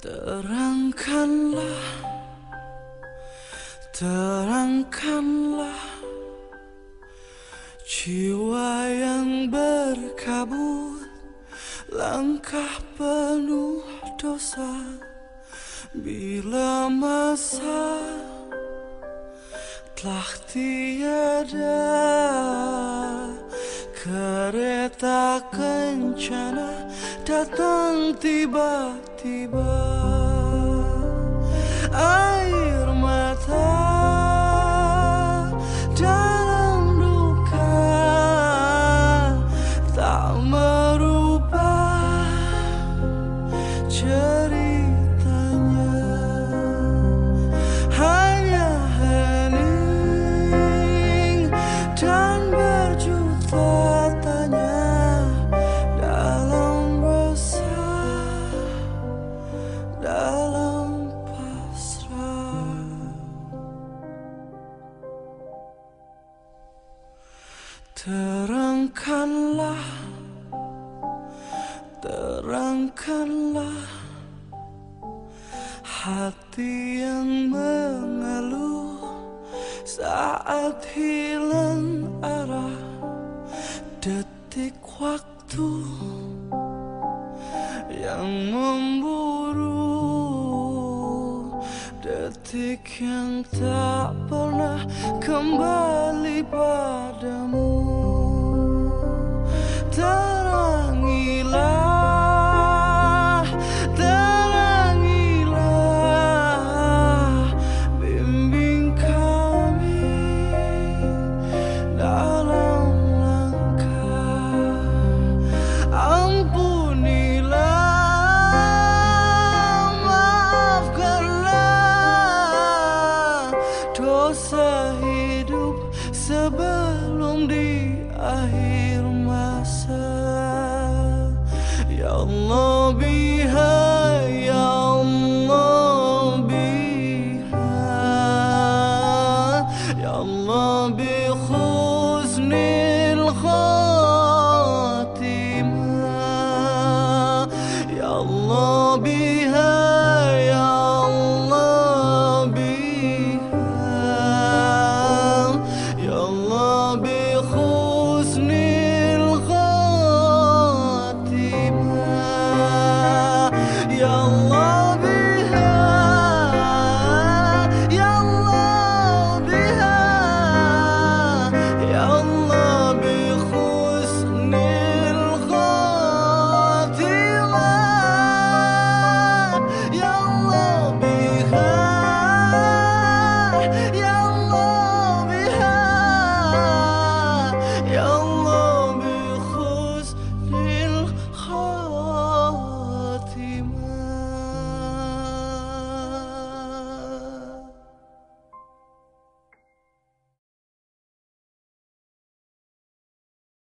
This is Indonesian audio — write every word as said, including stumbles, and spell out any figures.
Terangkanlah, terangkanlah jiwa yang berkabut, langkah penuh dosa. Bila masa telah tiada, kereta kencana datang tiba-tiba. Air mata dalam duka tak merubah ceritanya. Hanya hening dan berjuta tanya dalam resah, dalam pasrah. Terangkanlah, terangkanlah hati yang mengeluh saat hilang arah. Detik waktu yang memburu, detik yang tak pernah kembali padamu. Terangilah, terangilah, bimbing kami dalam langkah. Ampunilah, maafkanlah dosa hidup sebelum di akhir.